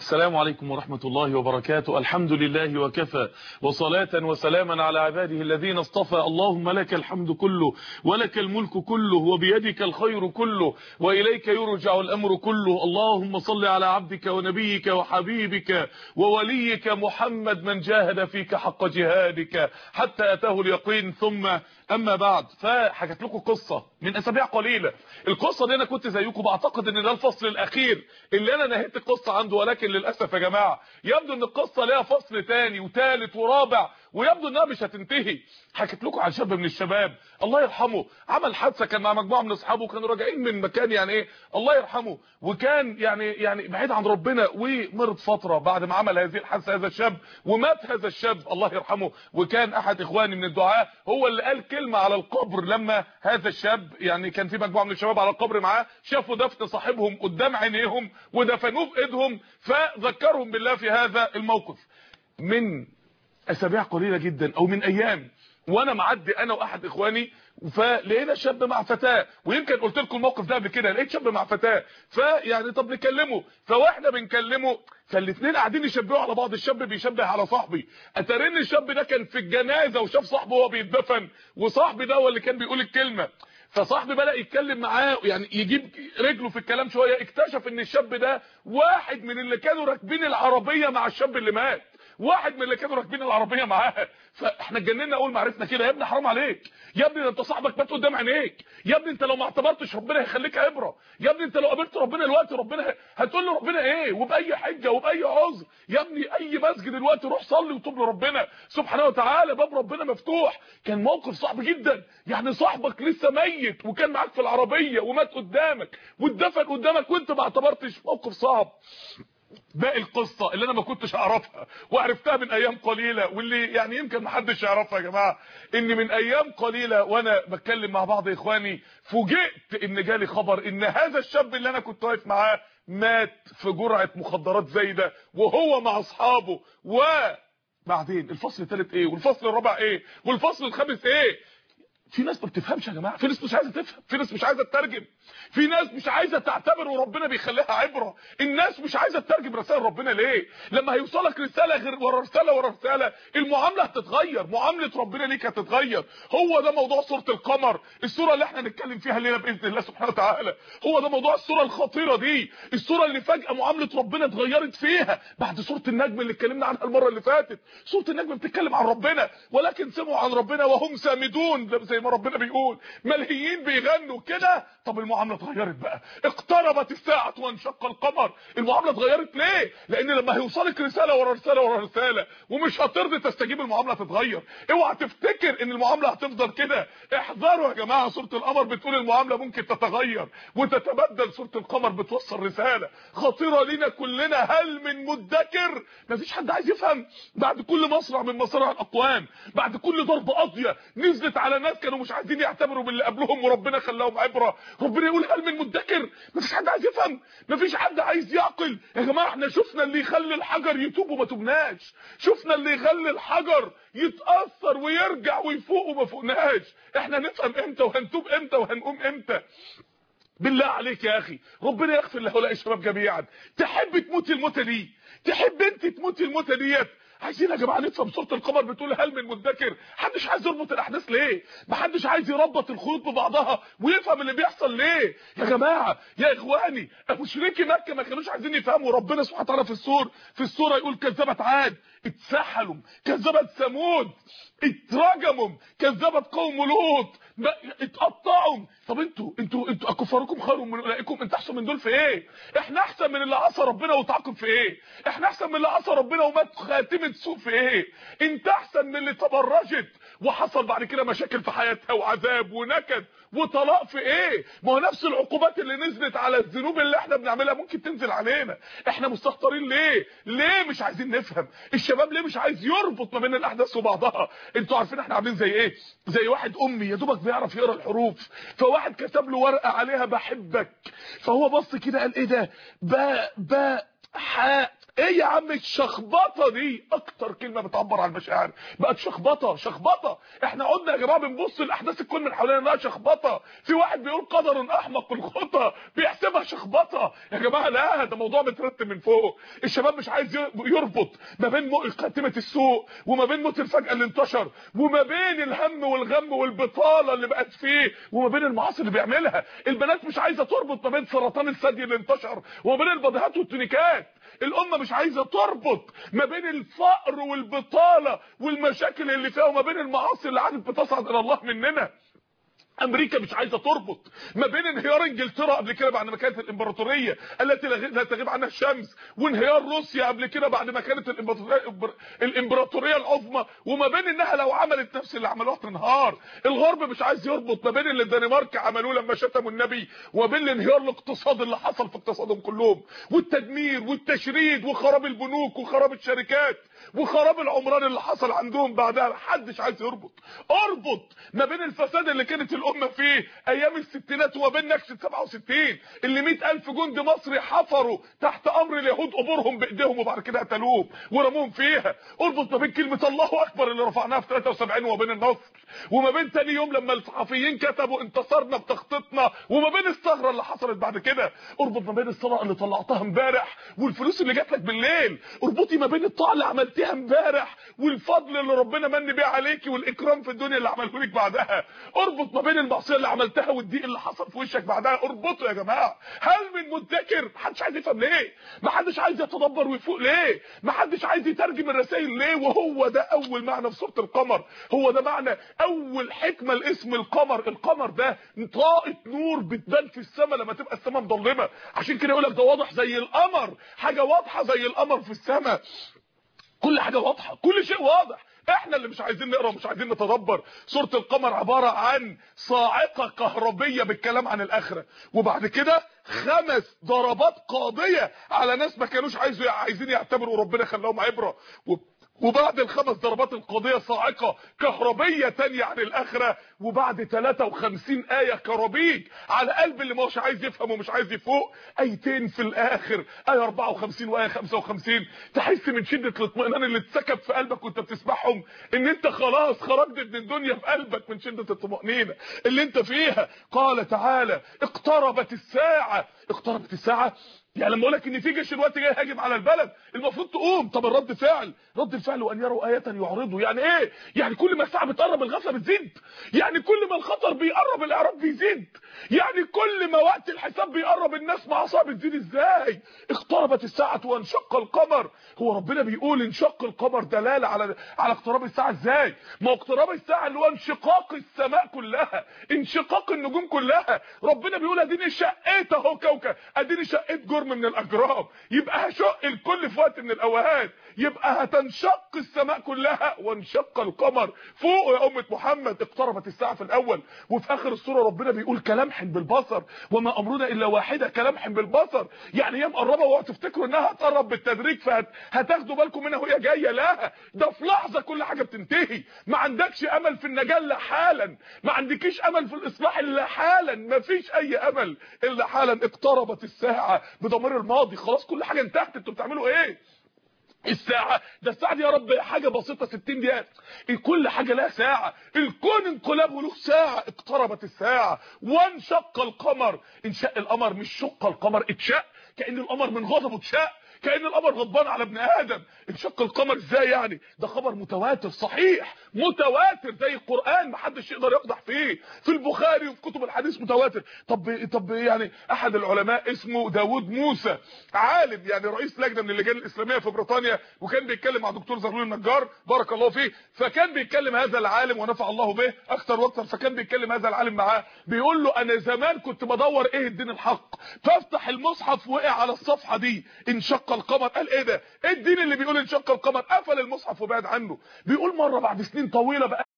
السلام عليكم ورحمة الله وبركاته. الحمد لله وكفى، وصلاة وسلاما على عباده الذين اصطفى. اللهم لك الحمد كله ولك الملك كله وبيدك الخير كله وإليك يرجع الأمر كله. اللهم صل على عبدك ونبيك وحبيبك ووليك محمد من جاهد فيك حق جهادك حتى أتاه اليقين. ثم أما بعد، فحكت لكم قصة من أسابيع قليلة. القصة دي أنا كنت زيكم بعتقد إن ده الفصل الأخير اللي أنا نهيت القصة عنده، ولكن للأسف يا جماعة يبدو إن القصة ليها فصل تاني وتالت ورابع، ويبدو إنها مش هتنتهي. حكيت لكم عن شاب من الشباب الله يرحمه عمل حادثة، كان مع مجموعة من أصحابه كانوا راجعين من مكان يعني إيه الله يرحمه، وكان يعني بعيد عن ربنا، ومرض فترة بعد ما عمل هذه الحادثة هذا الشاب، ومات هذا الشاب الله يرحمه. وكان أحد إخواني من الدعاة هو اللي قال كلمة على القبر لما هذا الشاب، يعني كان في مجموعة من الشباب على القبر معاه، شافوا دفن صاحبهم قدام عينيهم ودفنوه بإيدهم، فذكرهم بالله في هذا الموقف. من أسابيع قليلة جدا أو من أيام وانا معدي انا واحد اخواني، فلقينا شاب مع فتاه، ويمكن قلت لكم الموقف ده قبل كده، لقيت شاب مع فتاه، فيعني طب نكلمه، فواحنا بنكلمه فالاثنين قاعدين يشبهوا على بعض، الشاب بيشبه على صاحبي، اتارين الشاب ده كان في الجنازه وشاف صاحبه وهو بيتدفن، وصاحبي ده هو اللي كان بيقول الكلمه. فصاحبي بدأ يتكلم معاه، يعني يجيب رجله في الكلام شويه، اكتشف ان الشاب ده واحد من اللي كانوا راكبين العربيه مع الشاب اللي مات، واحد من اللي كانوا راكبين العربيه معاه. فاحنا اتجننا اول ما عرفنا كده. يا ابني حرام عليك، يا ابني ده انت صاحبك مات قدام عينيك، يا ابني انت لو ما اعتبرتش ربنا هيخليك عبره، يا ابني انت لو قابلت ربنا دلوقتي ربنا هتقول له ربنا ايه وباي حجه وباي عذر. يا ابني اي مسجد دلوقتي روح صلي وتوب لربنا سبحانه وتعالى، باب ربنا مفتوح. كان موقف صعب جدا، يعني صاحبك لسه ميت وكان معاك في العربيه ومات قدامك واتدفن قدامك وانت ما اعتبرتش. موقف صعب. باقي القصه اللي انا ما كنتش اعرفها وعرفتها من ايام قليله، واللي يعني يمكن ما حدش يعرفها يا جماعه، ان من ايام قليله وانا بتكلم مع بعض اخواني فوجئت ان جالي خبر ان هذا الشاب اللي انا كنت واقف معاه مات في جرعه مخدرات زايده وهو مع اصحابه. وبعدين الفصل الثالث ايه، والفصل الرابع ايه، والفصل الخامس ايه؟ في ناس ما بتفهمش يا جماعه، في ناس مش عايزه تفهم، في ناس مش عايزه تترجم، في ناس مش عايزه تعتبر وربنا بيخليها عبره. الناس مش عايزه تترجم رسائل ربنا ليه؟ لما هيوصلك رساله غير ورا رساله ورا رساله، المعامله هتتغير، معامله ربنا ليك هتتغير. هو ده موضوع سوره القمر، السوره اللي احنا هنتكلم فيها الليله باذن الله سبحانه وتعالى. هو ده موضوع السوره الخطيره دي، السوره اللي فجاه معامله ربنا اتغيرت فيها بعد سوره النجم اللي اتكلمنا عنها المره اللي فاتت. سوره النجم بتتكلم عن ربنا، ولكن سمعوا عن ربنا وهم سامدون، زي ما ربنا بيقول ملهيين بيغنوا كده. طب المعامله اتغيرت بقى، اقتربت الساعه وانشق القمر. المعامله اتغيرت ليه؟ لان لما هيوصلك رساله ورا رساله ورا رساله ومش هترضي تستجيب، المعامله هتتغير. اوعى تفتكر ان المعامله هتفضل كده، احذروا يا جماعه. سوره القمر بتقول المعامله ممكن تتغير وتتبدل، سوره القمر بتوصل رساله خطيره لينا كلنا. هل من مدكر؟ مفيش حد عايز يفهم. بعد كل مصرع من مصارع الاقوام، بعد كل ضربه قاضيه نزلت على ناس كانوا مش عايزين يعتبروا باللي قبلهم وربنا خلاهم عبره، ربنا يقول هل من مدكر؟ مفيش حد عايز يفهم، مفيش حد عايز يعقل. يا جماعه احنا شفنا اللي يخلي الحجر يتوب وما تبناش، شفنا اللي يخلي الحجر يتاثر ويرجع ويفوق وما فوقناش. احنا نفهم امتى وهنتوب امتى وهنقوم امتى؟ بالله عليك يا اخي، ربنا يغفر لهؤلاء الشباب جميعا. تحب تموت الموتة دي؟ تحب انت تموت الموتة ديت؟ عايزين يا جماعه نفهم. سوره القمر بتقول هل من مدكر؟ محدش عايز يربط الاحداث ليه؟ محدش عايز يربط الخيوط ببعضها ويفهم اللي بيحصل ليه يا جماعه يا اخواني؟ مشركي مكه ما كانوش عايزين يفهموا. ربنا سبحانه وتعالى في السوره يقول كذبت عاد اتسحلوا، كذبت ثمود اترجموا، كذبت قوم لوط اتقطعوا. طب انتوا اكفاركم خير من اولئكم؟ انت احسن من دول في ايه؟ احنا احسن من اللي عصى ربنا وتعاقب في ايه؟ احنا احسن من اللي عصى ربنا ومات خاتمه سوء في ايه؟ انت احسن من اللي تبرجت وحصل بعد كده مشاكل في حياتها وعذاب ونكد وطلاق في ايه؟ ما هو نفس العقوبات اللي نزلت على الذنوب اللي احنا بنعملها ممكن تنزل علينا. احنا مستهترين ليه مش عايزين نفهم؟ الشباب ليه مش عايز يربط ما بين الاحداث وبعضها؟ انتوا عارفين احنا عاملين زي ايه؟ زي واحد امي يا دوبك بيعرف يقرا الحروف، فواحد كتب له ورقه عليها بحبك، فهو بص كده قال ايه ده؟ با حاء ايه يا عم الشخبطه دي؟ اكتر كلمه بتعبر عن المشاعر بقت شخبطه. شخبطه. احنا قلنا يا جماعه بنبص لاحداث الكون من حوالينا انها شخبطه. في واحد بيقول قدر احمق الخطى بيحسبها شخبطه. يا جماعه لا، ده موضوع مترتب من فوق. الشباب مش عايز يربط ما بين خاتمه السوق وما بين موت الفجأة اللي انتشر وما بين الهم والغم والبطاله اللي بقت فيه وما بين المعاصي اللي بيعملها. البنات مش عايزه تربط ما بين سرطان الثدي اللي انتشر وما بين البضيعات والتونيكات. الامه مش عايزه تربط ما بين الفقر والبطاله والمشاكل اللي فيها وما بين المعاصي اللي عادت بتصعد الى الله مننا. امريكا مش عايزه تربط ما بين انهيار انجلترا قبل كده بعد ما كانت الامبراطوريه التي لا تغيب عنها الشمس، وانهيار روسيا قبل كده بعد ما كانت الامبراطوريه العظمى، وما بين انها لو عملت نفس اللي عملوها تنهار. الغرب مش عايز يربط ما بين اللي الدنمارك عملوه لما شتموا النبي وما بين الانهيار الاقتصادي اللي حصل في اقتصادهم كلهم والتدمير والتشريد وخراب البنوك وخراب الشركات وخراب العمران اللي حصل عندهم بعدها. محدش عايز يربط. اربط ما بين الفساد اللي كانت الامه فيه ايام الستينات وما بين نكسه 67 اللي 100,000 جندي مصري حفروا تحت امر اليهود قبورهم بايديهم وبعد كده قتلوهم ورموهم فيها. اربط ما بين كلمه الله اكبر اللي رفعناها في 73 وما بين النصر وما بين تاني يوم لما الصحفيين كتبوا انتصرنا بتخطيطنا وما بين الثغره اللي حصلت بعد كده. اربط ما بين الصلاه اللي طلعتها امبارح والفلوس اللي جات لك بالليل. اربطي ما بين الطاعه اللي عملتيها امبارح والفضل اللي ربنا من بيه عليكي والاكرام في الدنيا اللي عمله لك بعدها. اربط ما بين المعصيه اللي عملتها والضيق اللي حصل في وشك بعدها. اربطوا يا جماعه. هل من مدكر؟ محدش عايز يفهم ليه؟ محدش عايز يتدبر ويفوق ليه؟ محدش عايز يترجم الرسائل ليه؟ وهو ده اول معنى في سوره القمر. هو ده معنى اول حكمه لاسم القمر. القمر ده طاقه نور بتبان في السماء لما تبقى السماء مظلمه. عشان كده يقول لك ده واضح زي القمر. حاجه واضحه زي القمر في السماء. كل حاجه واضحه، كل شيء واضح. احنا اللي مش عايزين نقرا ومش عايزين نتدبر. سوره القمر عباره عن صاعقه كهربيه بالكلام عن الاخره، وبعد كده 5 ضربات قاضيه على ناس ما كانوش عايزين يعتبروا ربنا خلاهم عبره. وبعد ال5 ضربات القاضيه صاعقه كهربيه تانية عن الاخره، وبعد 53 ايه كرابيج على قلب اللي مش عايز يفهم ومش عايز يفوق. ايتين في الاخر، ايه 54 وايه 55، تحس من شده الاطمئنان اللي اتسكب في قلبك وانت بتسمعهم ان انت خلاص خرجت من الدنيا في قلبك من شده الطمانينه اللي انت فيها. قال تعالى اقتربت الساعه. اقتربت الساعه يعني لما اقول لك ان في جيش الوقت جاي هاجم على البلد المفروض تقوم. طب الرد فعل، رد الفعل وان يروا ايه يعرضوا. يعني ايه؟ يعني كل ما الساعه بتقرب الغفله بتزيد. يعني كل ما الخطر بيقرب الاعراض بيزيد. يعني كل ما وقت الحساب بيقرب الناس معصيه بتزيد. ازاي؟ اقتربت الساعه وانشق القمر. هو ربنا بيقول انشق القمر دلاله على اقتراب الساعه. ازاي؟ ما اقتراب الساعه اللي هو انشقاق السماء كلها، انشقاق النجوم كلها. ربنا بيقول اديني شقيت اهو كوكب، اديني شقيت جرم من الاجرام. يبقى هشق الكل في وقت من الاوقات. يبقى هتنشق السماء كلها وانشق القمر. فوق يا امه محمد. اقتربت الساعه في الاول، وفي اخر السوره ربنا بيقول كلمح بالبصر وما امرنا الا واحده كلمح بالبصر. يعني هي مقربه واوعوا تفتكروا انها هتقرب بالتدريج فهتاخدوا بالكم منها وهي جايه. لا، ده في لحظه كل حاجه بتنتهي. ما عندكش امل في النجاه الا حالا، ما عندكيش امل في الاصلاح الا حالا، ما فيش اي امل الا حالا. اقتربت الساعه بضمير الماضي. خلاص كل حاجه انتهت. انتوا بتعملوا ايه؟ الساعه ده الساعه دي يا رب حاجه بسيطه 60 دقيقه. كل حاجه لها ساعه. الكون انقلابه له ساعه. اقتربت الساعه وانشق القمر. انشق القمر مش شق القمر، اتشق كأن القمر من غضبه اتشق، كأن القمر غضبان على ابن ادم. انشق القمر ازاي يعني؟ ده خبر متواتر صحيح، متواتر زي القران محدش يقدر يقدح فيه. في البخاري وفي كتب الحديث متواتر. طب يعني احد العلماء اسمه داوود موسى، عالم يعني رئيس لجنه من اللجان الاسلاميه في بريطانيا، وكان بيتكلم مع دكتور زغلول النجار بارك الله فيه. فكان بيتكلم هذا العالم ونفع الله به اكثر واكثر. فكان بيتكلم هذا العالم معاه بيقول له انا زمان كنت بدور ايه الدين الحق، فافتح المصحف وقع على الصفحه دي انشق القمر. قال ايه ده؟ ايه الدين اللي بيقول انشق القمر؟ قفل المصحف وبعد عنه. بيقول مره بعد سنين طويله بقى